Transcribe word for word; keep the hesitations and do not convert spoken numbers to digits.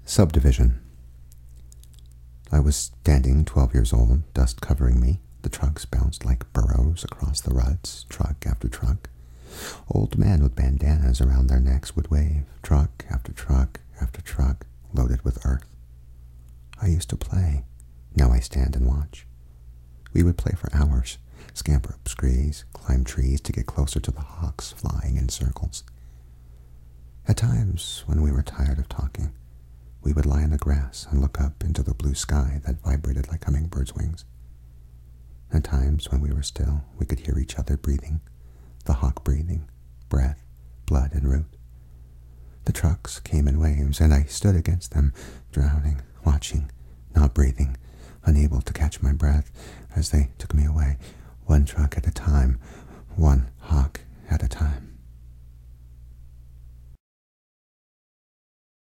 Subdivision. I was standing, twelve years old, dust covering me. The trucks bounced like burros across the ruts, truck after truck. Old men with bandanas around their necks would wave, truck after truck after truck, loaded with earth. I used to play. Now I stand and watch. We would play for hours, scamper up screes, climb trees to get closer to the hawks flying in circles. At times, when we were tired of talking, we would lie in the grass and look up into the blue sky that vibrated like hummingbirds' wings. At times, when we were still, we could hear each other breathing, the hawk breathing, breath, blood, and root. The trucks came in waves, and I stood against them, drowning, watching, not breathing, unable to catch my breath as they took me away, one truck at a time, one hawk at a time.